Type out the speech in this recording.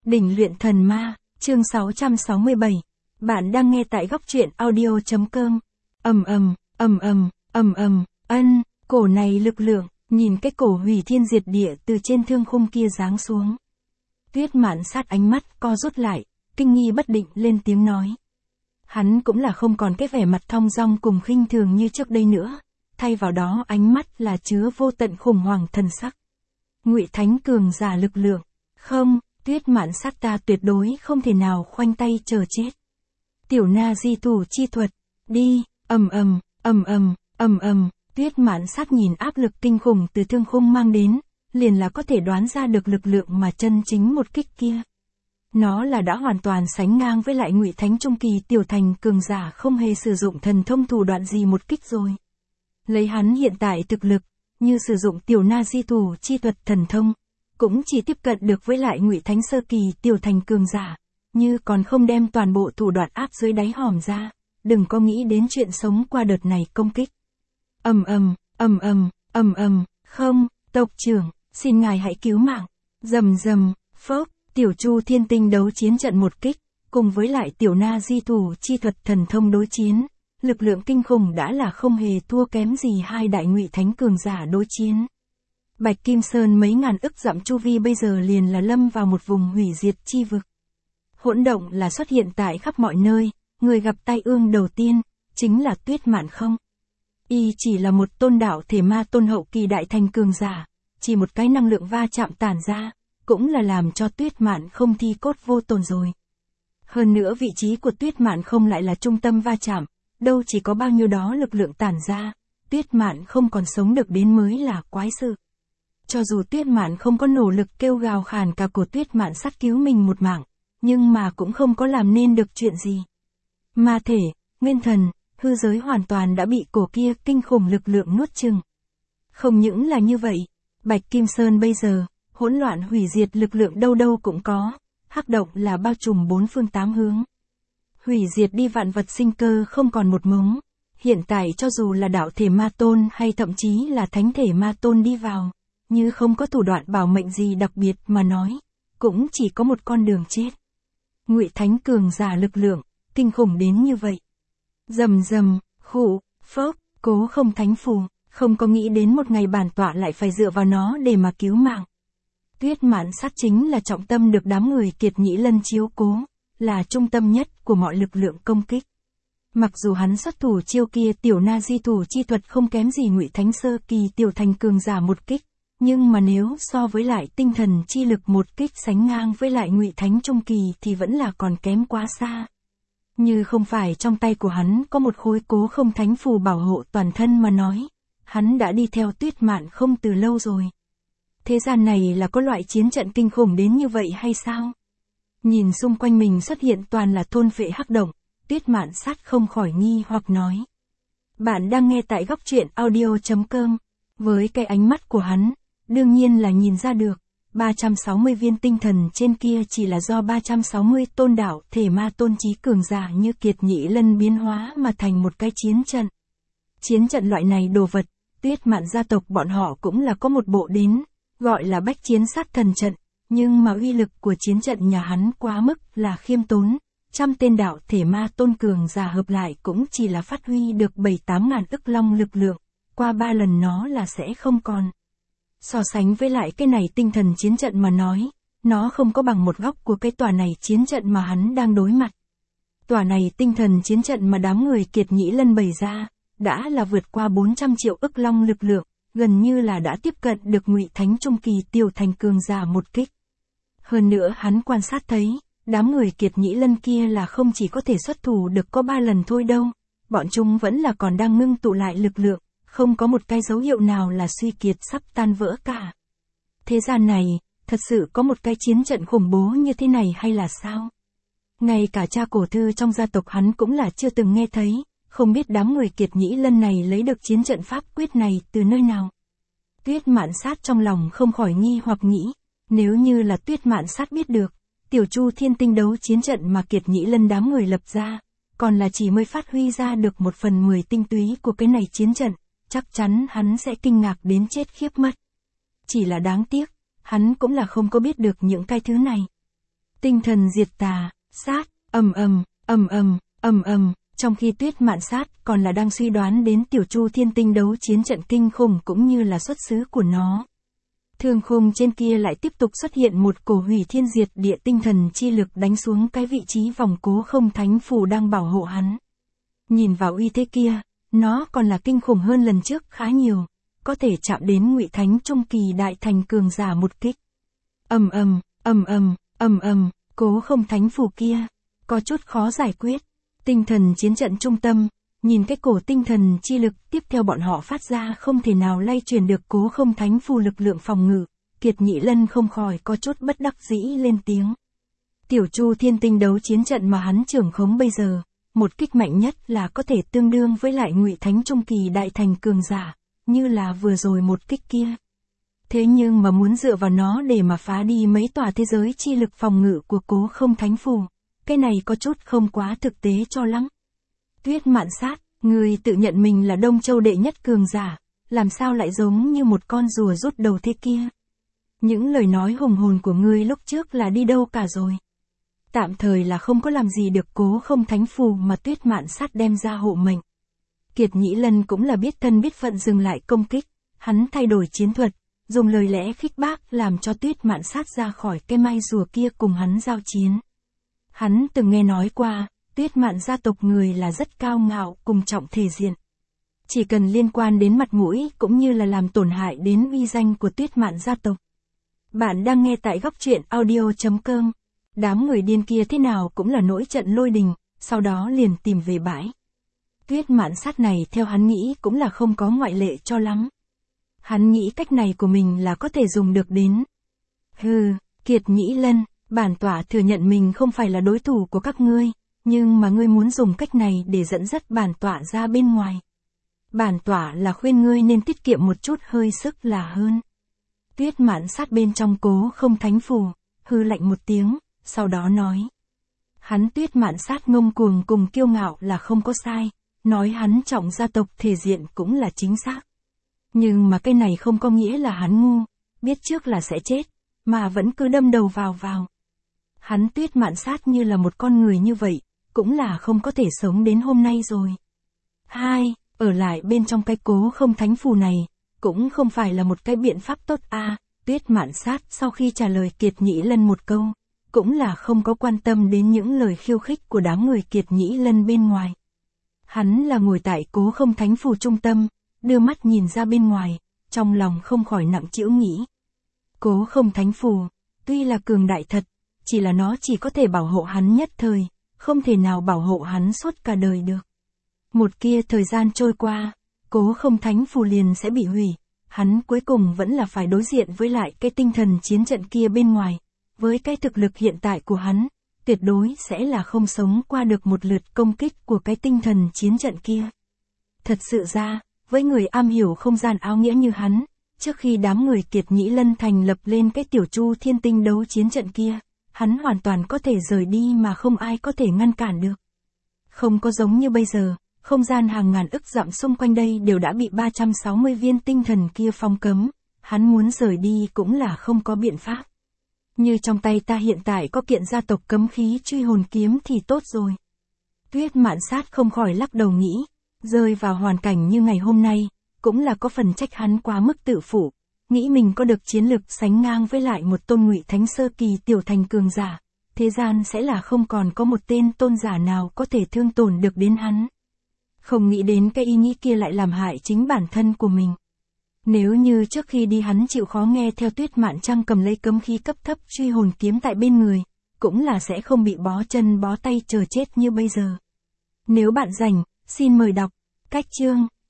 Đỉnh luyện thần ma, chương 667. Bạn đang nghe tại góc truyện audio.com. Cổ này lực lượng, nhìn cái cổ hủy thiên diệt địa từ trên thương khung kia giáng xuống. Tuyết Mạn Sát ánh mắt co rút lại, kinh nghi bất định lên tiếng nói. Hắn cũng là không còn cái vẻ mặt thong dong cùng khinh thường như trước đây nữa, thay vào đó ánh mắt là chứa vô tận khủng hoảng thần sắc. Ngụy Thánh cường giả lực lượng, không, Tuyết Mạn Sát ta tuyệt đối không thể nào khoanh tay chờ chết. Tiểu Na Di thủ chi thuật, đi, Tuyết Mạn Sát nhìn áp lực kinh khủng từ thương khung mang đến, liền là có thể đoán ra được lực lượng mà chân chính một kích kia. Nó là đã hoàn toàn sánh ngang với lại Ngụy Thánh trung kỳ tiểu thành cường giả không hề sử dụng thần thông thủ đoạn gì một kích rồi. Lấy hắn hiện tại thực lực, như sử dụng tiểu Na Di thủ chi thuật thần thông, cũng chỉ tiếp cận được với lại Ngụy Thánh sơ kỳ tiểu thành cường giả, như còn không đem toàn bộ thủ đoạn áp dưới đáy hòm ra, đừng có nghĩ đến chuyện sống qua đợt này công kích. Không, tộc trưởng, xin ngài hãy cứu mạng. Phốc, tiểu Chu Thiên Tinh đấu chiến trận một kích, cùng với lại tiểu Na Di thủ chi thuật thần thông đối chiến, lực lượng kinh khủng đã là không hề thua kém gì hai đại Ngụy Thánh cường giả đối chiến. Bạch Kim Sơn mấy ngàn ức dặm chu vi bây giờ liền là lâm vào một vùng hủy diệt chi vực. Hỗn động là xuất hiện tại khắp mọi nơi, người gặp tai ương đầu tiên, chính là Tuyết Mạn không. Y chỉ là một tôn đạo thể ma tôn hậu kỳ đại thành cường giả, chỉ một cái năng lượng va chạm tản ra, cũng là làm cho Tuyết Mạn không thi cốt vô tồn rồi. Hơn nữa vị trí của Tuyết Mạn không lại là trung tâm va chạm, đâu chỉ có bao nhiêu đó lực lượng tản ra, Tuyết Mạn không còn sống được đến mới là quái sự. Cho dù Tuyết Mạn không có nỗ lực kêu gào khàn cả cổ Tuyết Mạn Sát cứu mình một mạng, nhưng mà cũng không có làm nên được chuyện gì. Ma thể, nguyên thần, hư giới hoàn toàn đã bị cổ kia kinh khủng lực lượng nuốt chửng. Không những là như vậy, Bạch Kim Sơn bây giờ, hỗn loạn hủy diệt lực lượng đâu đâu cũng có, hắc động là bao trùm bốn phương tám hướng. Hủy diệt đi vạn vật sinh cơ không còn một mống, hiện tại cho dù là đạo thể ma tôn hay thậm chí là thánh thể ma tôn đi vào, như không có thủ đoạn bảo mệnh gì đặc biệt mà nói, cũng chỉ có một con đường chết. Ngụy Thánh cường giả lực lượng, kinh khủng đến như vậy. Phốc, Cố Không Thánh phù, không có nghĩ đến một ngày bản tọa lại phải dựa vào nó để mà cứu mạng. Tuyết Mạn Sát chính là trọng tâm được đám người Kiệt Nhĩ Lân chiếu cố, là trung tâm nhất của mọi lực lượng công kích. Mặc dù hắn xuất thủ chiêu kia tiểu Na Di thủ chi thuật không kém gì Ngụy Thánh sơ kỳ tiểu thành cường giả một kích, nhưng mà nếu so với lại tinh thần chi lực một kích sánh ngang với lại Ngụy Thánh trung kỳ thì vẫn là còn kém quá xa. Như không phải trong tay của hắn có một khối Cố Không Thánh phù bảo hộ toàn thân mà nói, hắn đã đi theo Tuyết Mạn không từ lâu rồi. Thế gian này là có loại chiến trận kinh khủng đến như vậy hay sao? Nhìn xung quanh mình xuất hiện toàn là thôn phệ hắc động, Tuyết Mạn Sát không khỏi nghi hoặc nói. Bạn đang nghe tại góc truyện audio.com. Với cái ánh mắt của hắn, đương nhiên là nhìn ra được, 360 viên tinh thần trên kia chỉ là do 360 tôn đạo thể ma tôn trí cường giả như Kiệt Nhĩ Lân biến hóa mà thành một cái chiến trận. Chiến trận loại này đồ vật, Tuyết Mạn gia tộc bọn họ cũng là có một bộ đến, gọi là bách chiến sát thần trận, nhưng mà uy lực của chiến trận nhà hắn quá mức là khiêm tốn, trăm tên đạo thể ma tôn cường giả hợp lại cũng chỉ là phát huy được 7-8 ngàn ức long lực lượng, qua 3 lần nó là sẽ không còn. So sánh với lại cái này tinh thần chiến trận mà nói, nó không có bằng một góc của cái tòa này chiến trận mà hắn đang đối mặt. Tòa này tinh thần chiến trận mà đám người Kiệt Nhĩ Lân bày ra, đã là vượt qua 400 triệu ức long lực lượng, gần như là đã tiếp cận được Ngụy Thánh trung kỳ tiểu thành cường giả một kích. Hơn nữa hắn quan sát thấy, đám người Kiệt Nhĩ Lân kia là không chỉ có thể xuất thủ được có 3 lần thôi đâu, bọn chúng vẫn là còn đang ngưng tụ lại lực lượng, không có một cái dấu hiệu nào là suy kiệt sắp tan vỡ cả. Thế gian này, thật sự có một cái chiến trận khủng bố như thế này hay là sao? Ngay cả cha cổ thư trong gia tộc hắn cũng là chưa từng nghe thấy, không biết đám người Kiệt Nhĩ Lân này lấy được chiến trận pháp quyết này từ nơi nào. Tuyết Mạn Sát trong lòng không khỏi nghi hoặc nghĩ, nếu như là Tuyết Mạn Sát biết được, tiểu Chu Thiên Tinh đấu chiến trận mà Kiệt Nhĩ Lân đám người lập ra, còn là chỉ mới phát huy ra được 1/10 tinh túy của cái này chiến trận, chắc chắn hắn sẽ kinh ngạc đến chết khiếp mất. Chỉ là đáng tiếc, hắn cũng là không có biết được những cái thứ này. Tinh thần diệt tà, sát, trong khi Tuyết Mạn Sát còn là đang suy đoán đến Tiểu Chu Thiên Tinh đấu chiến trận kinh khủng cũng như là xuất xứ của nó. Thương khung trên kia lại tiếp tục xuất hiện một cổ hủy thiên diệt địa tinh thần chi lực đánh xuống cái vị trí vòng Cố Không Thánh Phù đang bảo hộ hắn. Nhìn vào uy thế kia, nó còn là kinh khủng hơn lần trước khá nhiều, có thể chạm đến Ngụy Thánh Trung Kỳ Đại Thành cường giả một kích. Cố Không Thánh Phù kia, có chút khó giải quyết. Tinh thần chiến trận trung tâm, nhìn cái cổ tinh thần chi lực tiếp theo bọn họ phát ra không thể nào lay chuyển được Cố Không Thánh Phù lực lượng phòng ngự, Kiệt Nhĩ Lân không khỏi có chút bất đắc dĩ lên tiếng. Tiểu Chu Thiên Tinh đấu chiến trận mà hắn trưởng khống bây giờ, một kích mạnh nhất là có thể tương đương với lại Ngụy Thánh Trung Kỳ Đại Thành cường giả, như là vừa rồi một kích kia. Thế nhưng mà muốn dựa vào nó để mà phá đi mấy tòa thế giới chi lực phòng ngự của Cố Không Thánh Phù, cái này có chút không quá thực tế cho lắm. Tuyết Mạn Sát, người tự nhận mình là Đông Châu đệ nhất cường giả, làm sao lại giống như một con rùa rút đầu thế kia? Những lời nói hùng hồn của ngươi lúc trước là đi đâu cả rồi? Tạm thời là không có làm gì được Cố Không Thánh Phù mà Tuyết Mạn Sát đem ra hộ mệnh. Kiệt Nhĩ Lân cũng là biết thân biết phận dừng lại công kích, hắn thay đổi chiến thuật, dùng lời lẽ khích bác làm cho Tuyết Mạn Sát ra khỏi cái mai rùa kia cùng hắn giao chiến. Hắn từng nghe nói qua, Tuyết Mạn gia tộc người là rất cao ngạo cùng trọng thể diện. Chỉ cần liên quan đến mặt mũi cũng như là làm tổn hại đến uy danh của Tuyết Mạn gia tộc. Bạn đang nghe tại góc truyện audio.com. Đám người điên kia thế nào cũng là nổi trận lôi đình, sau đó liền tìm về bãi. Tuyết Mạn Sát này theo hắn nghĩ cũng là không có ngoại lệ cho lắm. Hắn nghĩ cách này của mình là có thể dùng được đến. Kiệt Nhĩ Lân, bản tọa thừa nhận mình không phải là đối thủ của các ngươi, nhưng mà ngươi muốn dùng cách này để dẫn dắt bản tọa ra bên ngoài. Bản tọa là khuyên ngươi nên tiết kiệm một chút hơi sức là hơn. Tuyết Mạn Sát bên trong Cố Không Thánh Phù, hư lạnh một tiếng, sau đó nói. Hắn Tuyết Mạn Sát ngông cuồng cùng kiêu ngạo là không có sai, nói hắn trọng gia tộc thể diện cũng là chính xác. Nhưng mà cái này không có nghĩa là hắn ngu, biết trước là sẽ chết, mà vẫn cứ đâm đầu vào. Hắn Tuyết Mạn Sát như là một con người như vậy, cũng là không có thể sống đến hôm nay rồi. Ở lại bên trong cái Cố Không Thánh Phù này, cũng không phải là một cái biện pháp tốt a. Tuyết Mạn Sát sau khi trả lời Kiệt Nhĩ Lân một câu, cũng là không có quan tâm đến những lời khiêu khích của đám người Kiệt Nhĩ Lân bên ngoài. Hắn là ngồi tại Cố Không Thánh Phù trung tâm, đưa mắt nhìn ra bên ngoài, trong lòng không khỏi nặng trĩu nghĩ. Cố Không Thánh Phù, tuy là cường đại thật, chỉ là nó chỉ có thể bảo hộ hắn nhất thời, không thể nào bảo hộ hắn suốt cả đời được. Một kia thời gian trôi qua, Cố Không Thánh Phù liền sẽ bị hủy, hắn cuối cùng vẫn là phải đối diện với lại cái tinh thần chiến trận kia bên ngoài, với cái thực lực hiện tại của hắn, tuyệt đối sẽ là không sống qua được một lượt công kích của cái tinh thần chiến trận kia. Thật sự ra, với người am hiểu không gian áo nghĩa như hắn, trước khi đám người Kiệt Nhĩ Lân thành lập lên cái Tiểu Chu Thiên Tinh đấu chiến trận kia, hắn hoàn toàn có thể rời đi mà không ai có thể ngăn cản được. Không có giống như bây giờ, không gian hàng ngàn ức dặm xung quanh đây đều đã bị 360 viên tinh thần kia phong cấm, hắn muốn rời đi cũng là không có biện pháp. Như trong tay ta hiện tại có kiện gia tộc cấm khí truy hồn kiếm thì tốt rồi. Tuyết Mạn Sát không khỏi lắc đầu nghĩ, rơi vào hoàn cảnh như ngày hôm nay, cũng là có phần trách hắn quá mức tự phụ, nghĩ mình có được chiến lực sánh ngang với lại một tôn Ngụy Thánh sơ kỳ tiểu thành cường giả, thế gian sẽ là không còn có một tên tôn giả nào có thể thương tổn được đến hắn. Không nghĩ đến cái ý nghĩ kia lại làm hại chính bản thân của mình. Nếu như trước khi đi hắn chịu khó nghe theo Tuyết Mạn Trăng cầm lấy cấm khí cấp thấp truy hồn kiếm tại bên người, cũng là sẽ không bị bó chân bó tay chờ chết như bây giờ. Nếu bạn rảnh, xin mời đọc cách chương